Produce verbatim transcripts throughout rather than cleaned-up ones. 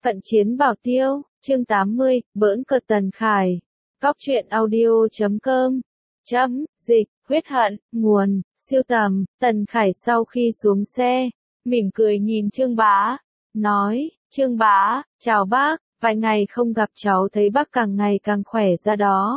Cận chiến bảo tiêu, chương tám mươi, bỡn cợt Tần Khải. Góc truyện audio chấm com. Chấm, dịch, huyết hận, nguồn, siêu tầm. Tần Khải sau khi xuống xe, mỉm cười nhìn Trương Bá, nói, Trương Bá, chào bác, vài ngày không gặp cháu thấy bác càng ngày càng khỏe ra đó.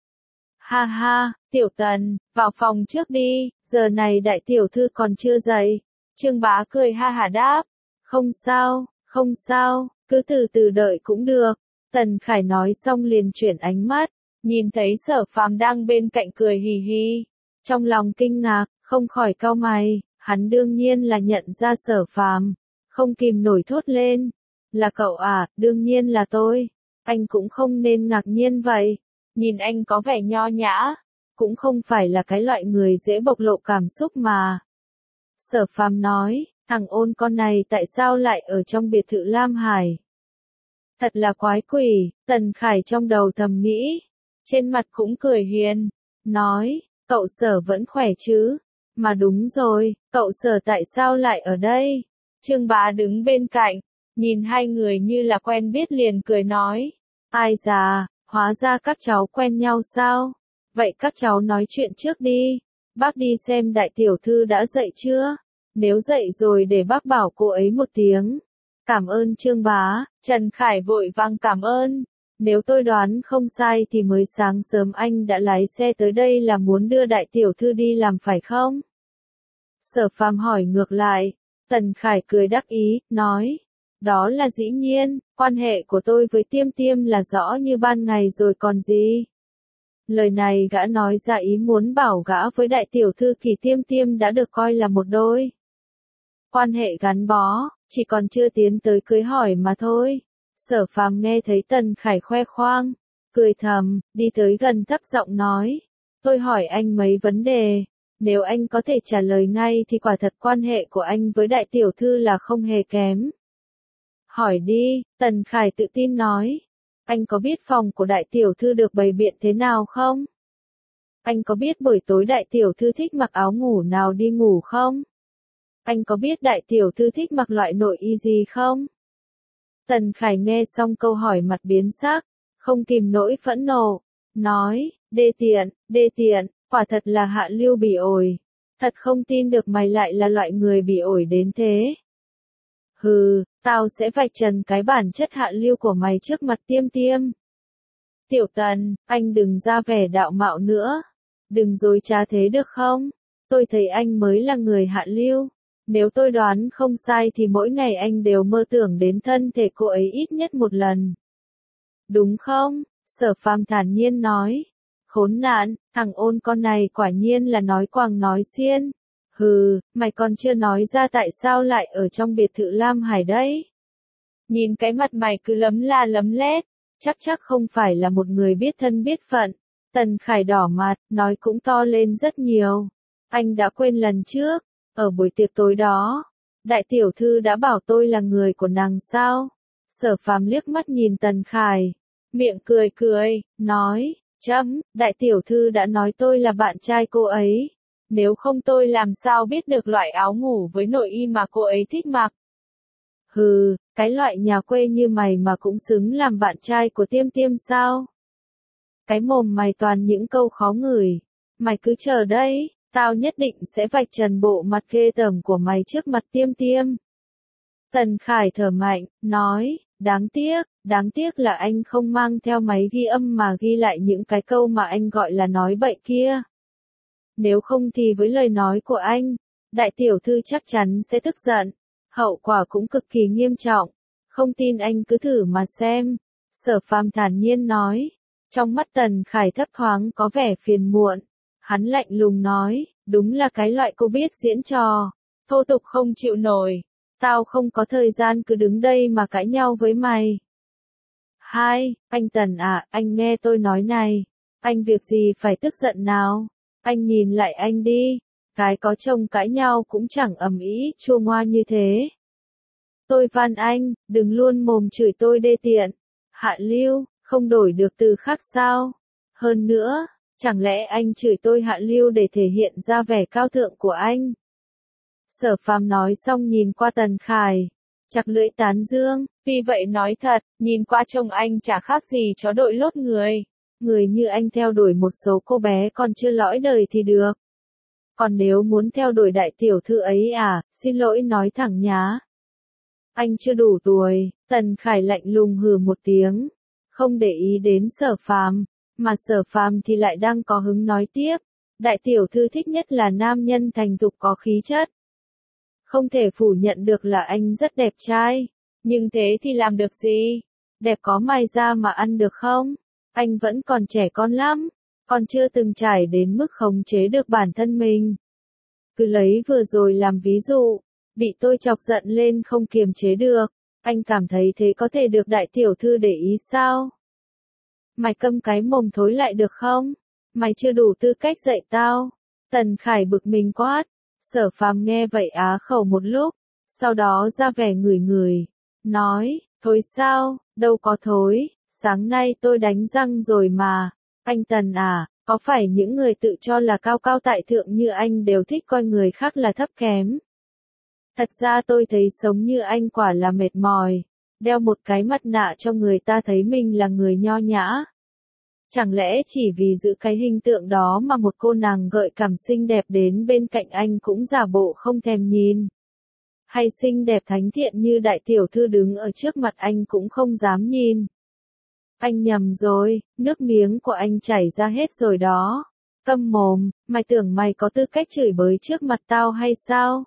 Ha ha, Tiểu Tần, vào phòng trước đi, giờ này đại tiểu thư còn chưa dậy. Trương Bá cười ha hả đáp, không sao, không sao, cứ từ từ đợi cũng được. Tần Khải nói xong liền chuyển ánh mắt, nhìn thấy Sở Phàm đang bên cạnh cười hì hì. Trong lòng kinh ngạc, không khỏi cau mày, hắn đương nhiên là nhận ra Sở Phàm, không kìm nổi thốt lên. Là cậu à, đương nhiên là tôi. Anh cũng không nên ngạc nhiên vậy. Nhìn anh có vẻ nho nhã, cũng không phải là cái loại người dễ bộc lộ cảm xúc mà. Sở Phàm nói, thằng ôn con này tại sao lại ở trong biệt thự Lam Hải? Thật là quái quỷ, Tần Khải trong đầu thầm nghĩ, trên mặt cũng cười hiền, nói, cậu Sở vẫn khỏe chứ? Mà đúng rồi, cậu Sở tại sao lại ở đây? Trương Bá đứng bên cạnh, nhìn hai người như là quen biết liền cười nói, ai già, hóa ra các cháu quen nhau sao? Vậy các cháu nói chuyện trước đi, bác đi xem đại tiểu thư đã dậy chưa? Nếu dậy rồi để bác bảo cô ấy một tiếng. Cảm ơn Trương Bá, Trần Khải vội vàng cảm ơn. Nếu tôi đoán không sai thì mới sáng sớm anh đã lái xe tới đây là muốn đưa đại tiểu thư đi làm phải không? Sở Phàm hỏi ngược lại, Tần Khải cười đắc ý, nói, đó là dĩ nhiên, quan hệ của tôi với Tiêm Tiêm là rõ như ban ngày rồi còn gì. Lời này gã nói ra ý muốn bảo gã với đại tiểu thư Kỳ Tiêm Tiêm đã được coi là một đôi. Quan hệ gắn bó, chỉ còn chưa tiến tới cưới hỏi mà thôi. Sở Phàm nghe thấy Tần Khải khoe khoang, cười thầm, đi tới gần thấp giọng nói, tôi hỏi anh mấy vấn đề, nếu anh có thể trả lời ngay thì quả thật quan hệ của anh với đại tiểu thư là không hề kém. Hỏi đi, Tần Khải tự tin nói, anh có biết phòng của đại tiểu thư được bày biện thế nào không? Anh có biết buổi tối đại tiểu thư thích mặc áo ngủ nào đi ngủ không? Anh có biết đại tiểu thư thích mặc loại nội y gì không? Tần Khải nghe xong câu hỏi mặt biến sắc, không kìm nổi phẫn nộ, nói, đê tiện, đê tiện, quả thật là hạ lưu bỉ ổi. Thật không tin được mày lại là loại người bỉ ổi đến thế. Hừ, tao sẽ vạch trần cái bản chất hạ lưu của mày trước mặt Tiêm Tiêm. Tiểu Tần, anh đừng ra vẻ đạo mạo nữa. Đừng dối trá thế được không? Tôi thấy anh mới là người hạ lưu. Nếu tôi đoán không sai thì mỗi ngày anh đều mơ tưởng đến thân thể cô ấy ít nhất một lần. Đúng không? Sở Phàm thản nhiên nói. Khốn nạn, thằng ôn con này quả nhiên là nói quàng nói xiên. Hừ, mày còn chưa nói ra tại sao lại ở trong biệt thự Lam Hải đấy. Nhìn cái mặt mày cứ lấm la lấm lét, chắc chắc không phải là một người biết thân biết phận. Tần Khải đỏ mặt, nói cũng to lên rất nhiều. Anh đã quên lần trước, ở buổi tiệc tối đó, đại tiểu thư đã bảo tôi là người của nàng sao? Sở Phàm liếc mắt nhìn Tần Khải, miệng cười cười, nói, chấm, đại tiểu thư đã nói tôi là bạn trai cô ấy. Nếu không tôi làm sao biết được loại áo ngủ với nội y mà cô ấy thích mặc. Hừ, cái loại nhà quê như mày mà cũng xứng làm bạn trai của Tiêm Tiêm sao? Cái mồm mày toàn những câu khó ngửi. Mày cứ chờ đấy, tao nhất định sẽ vạch trần bộ mặt ghê tởm của mày trước mặt Tiêm Tiêm. Tần Khải thở mạnh, nói, đáng tiếc, đáng tiếc là anh không mang theo máy ghi âm mà ghi lại những cái câu mà anh gọi là nói bậy kia. Nếu không thì với lời nói của anh, đại tiểu thư chắc chắn sẽ tức giận, hậu quả cũng cực kỳ nghiêm trọng, không tin anh cứ thử mà xem. Sở Phàm thản nhiên nói, trong mắt Tần Khải thấp thoáng có vẻ phiền muộn, hắn lạnh lùng nói, đúng là cái loại cô biết diễn trò, thô tục không chịu nổi, tao không có thời gian cứ đứng đây mà cãi nhau với mày. Hai, anh Tần à, anh nghe tôi nói này, anh việc gì phải tức giận nào? Anh nhìn lại anh đi, cái có chồng cãi nhau cũng chẳng ầm ĩ chua ngoa như thế. Tôi van anh, đừng luôn mồm chửi tôi đê tiện, hạ lưu, không đổi được từ khác sao? Hơn nữa, chẳng lẽ anh chửi tôi hạ lưu để thể hiện ra vẻ cao thượng của anh? Sở Phàm nói xong nhìn qua Tần Khải, chặt lưỡi tán dương, vì vậy nói thật, nhìn qua trông anh chả khác gì chó đội lốt người. Người như anh theo đuổi một số cô bé còn chưa lõi đời thì được. Còn nếu muốn theo đuổi đại tiểu thư ấy à, xin lỗi nói thẳng nhá. Anh chưa đủ tuổi, Tần Khải lạnh lùng hừ một tiếng. Không để ý đến Sở Phàm, mà Sở Phàm thì lại đang có hứng nói tiếp. Đại tiểu thư thích nhất là nam nhân thành thục có khí chất. Không thể phủ nhận được là anh rất đẹp trai. Nhưng thế thì làm được gì? Đẹp có may ra mà ăn được không? Anh vẫn còn trẻ con lắm. Còn chưa từng trải đến mức khống chế được bản thân mình. Cứ lấy vừa rồi làm ví dụ. Bị tôi chọc giận lên không kiềm chế được. Anh cảm thấy thế có thể được đại tiểu thư để ý sao? Mày câm cái mồm thối lại được không? Mày chưa đủ tư cách dạy tao. Tần Khải bực mình quát. Sở Phàm nghe vậy á khẩu một lúc. Sau đó ra vẻ ngửi ngửi. Nói, thối sao, đâu có thối. Sáng nay tôi đánh răng rồi mà. Anh Tần à, có phải những người tự cho là cao cao tại thượng như anh đều thích coi người khác là thấp kém? Thật ra tôi thấy sống như anh quả là mệt mỏi. Đeo một cái mặt nạ cho người ta thấy mình là người nho nhã. Chẳng lẽ chỉ vì giữ cái hình tượng đó mà một cô nàng gợi cảm xinh đẹp đến bên cạnh anh cũng giả bộ không thèm nhìn? Hay xinh đẹp thánh thiện như đại tiểu thư đứng ở trước mặt anh cũng không dám nhìn? Anh nhầm rồi, nước miếng của anh chảy ra hết rồi đó. Câm mồm, mày tưởng mày có tư cách chửi bới trước mặt tao hay sao?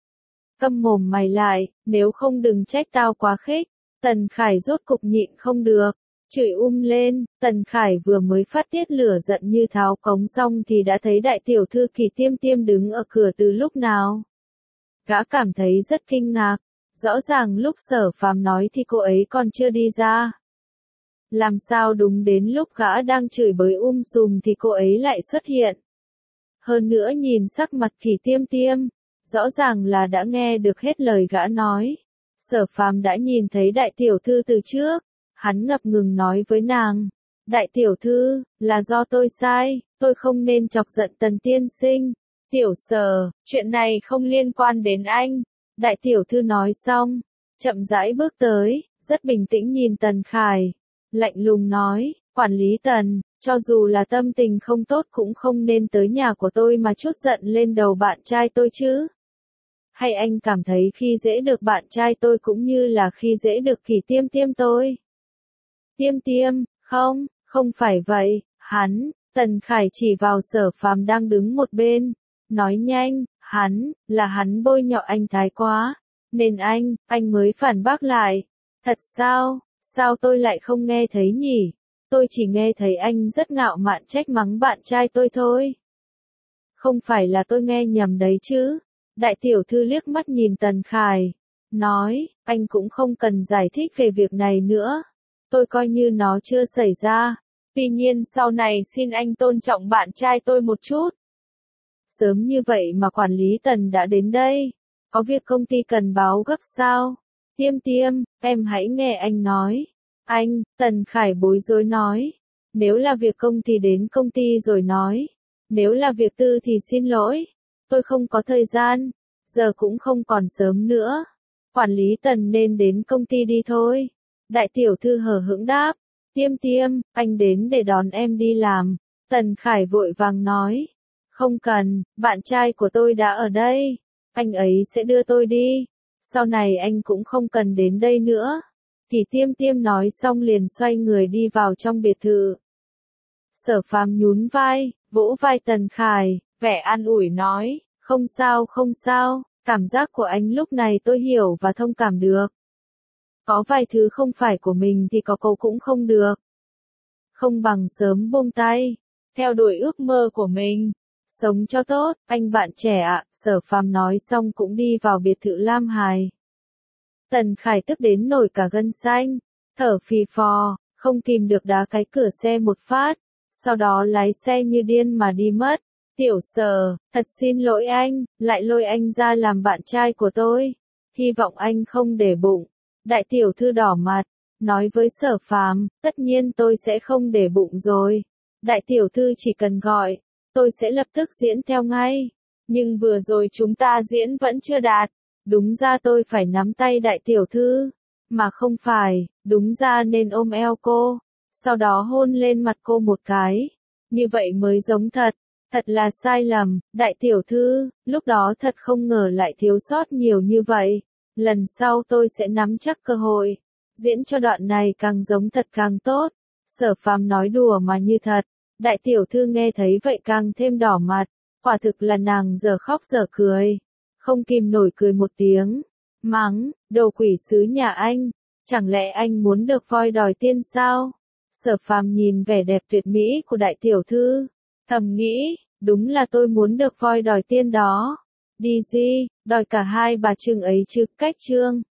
Câm mồm mày lại, nếu không đừng trách tao quá khích. Tần Khải rốt cục nhịn không được. Chửi um lên, Tần Khải vừa mới phát tiết lửa giận như tháo cống xong thì đã thấy đại tiểu thư Kỳ Tiêm Tiêm đứng ở cửa từ lúc nào. Gã cảm thấy rất kinh ngạc. Rõ ràng lúc Sở Phàm nói thì cô ấy còn chưa đi ra. Làm sao đúng đến lúc gã đang chửi bới um sùm thì cô ấy lại xuất hiện. Hơn nữa nhìn sắc mặt Kỳ Tiêm Tiêm, rõ ràng là đã nghe được hết lời gã nói. Sở Phàm đã nhìn thấy đại tiểu thư từ trước. Hắn ngập ngừng nói với nàng. Đại tiểu thư, là do tôi sai, tôi không nên chọc giận Tần tiên sinh. Tiểu Sở, chuyện này không liên quan đến anh. Đại tiểu thư nói xong, chậm rãi bước tới, rất bình tĩnh nhìn Tần Khải. Lạnh lùng nói, quản lý Tần, cho dù là tâm tình không tốt cũng không nên tới nhà của tôi mà trút giận lên đầu bạn trai tôi chứ. Hay anh cảm thấy khi dễ được bạn trai tôi cũng như là khi dễ được Kỳ Tiêm Tiêm tôi? Tiêm Tiêm, không, không phải vậy, hắn, Tần Khải chỉ vào Sở Phàm đang đứng một bên, nói nhanh, hắn, là hắn bôi nhọ anh thái quá, nên anh, anh mới phản bác lại. Thật sao, sao tôi lại không nghe thấy nhỉ? Tôi chỉ nghe thấy anh rất ngạo mạn trách mắng bạn trai tôi thôi. Không phải là tôi nghe nhầm đấy chứ? Đại tiểu thư liếc mắt nhìn Tần Khải, nói, anh cũng không cần giải thích về việc này nữa. Tôi coi như nó chưa xảy ra. Tuy nhiên sau này xin anh tôn trọng bạn trai tôi một chút. Sớm như vậy mà quản lý Tần đã đến đây. Có việc công ty cần báo gấp sao? Tiêm Tiêm, em hãy nghe anh nói. Anh, Tần Khải bối rối nói. Nếu là việc công thì đến công ty rồi nói. Nếu là việc tư thì xin lỗi. Tôi không có thời gian. Giờ cũng không còn sớm nữa. Quản lý Tần nên đến công ty đi thôi. Đại tiểu thư hờ hững đáp. Tiêm Tiêm, anh đến để đón em đi làm. Tần Khải vội vàng nói. Không cần, bạn trai của tôi đã ở đây. Anh ấy sẽ đưa tôi đi. Sau này anh cũng không cần đến đây nữa. Kỳ Tiêm Tiêm nói xong liền xoay người đi vào trong biệt thự. Sở Phàm nhún vai, vỗ vai Tần Khải, vẻ an ủi nói. Không sao không sao, cảm giác của anh lúc này tôi hiểu và thông cảm được. Có vài thứ không phải của mình thì có cầu cũng không được. Không bằng sớm buông tay, theo đuổi ước mơ của mình. Sống cho tốt, anh bạn trẻ ạ, Sở Phàm nói xong cũng đi vào biệt thự Lam Hải. Tần Khải tức đến nổi cả gân xanh, thở phì phò, không kìm được đá cái cửa xe một phát, sau đó lái xe như điên mà đi mất. Tiểu Sở, thật xin lỗi anh, lại lôi anh ra làm bạn trai của tôi. Hy vọng anh không để bụng. Đại tiểu thư đỏ mặt, nói với Sở Phàm, tất nhiên tôi sẽ không để bụng rồi. Đại tiểu thư chỉ cần gọi, tôi sẽ lập tức diễn theo ngay. Nhưng vừa rồi chúng ta diễn vẫn chưa đạt. Đúng ra tôi phải nắm tay đại tiểu thư, mà không phải, đúng ra nên ôm eo cô, sau đó hôn lên mặt cô một cái. Như vậy mới giống thật, thật là sai lầm, đại tiểu thư, lúc đó thật không ngờ lại thiếu sót nhiều như vậy. Lần sau tôi sẽ nắm chắc cơ hội, diễn cho đoạn này càng giống thật càng tốt. Sở Phàm nói đùa mà như thật, đại tiểu thư nghe thấy vậy càng thêm đỏ mặt, quả thực là nàng giờ khóc giờ cười, không kìm nổi cười một tiếng, mắng, đồ quỷ sứ nhà anh, chẳng lẽ anh muốn được voi đòi tiên sao? Sở Phàm nhìn vẻ đẹp tuyệt mỹ của đại tiểu thư, thầm nghĩ, đúng là tôi muốn được voi đòi tiên đó. Đi gì, đòi cả hai bà Trưng ấy chứ, cách Trương.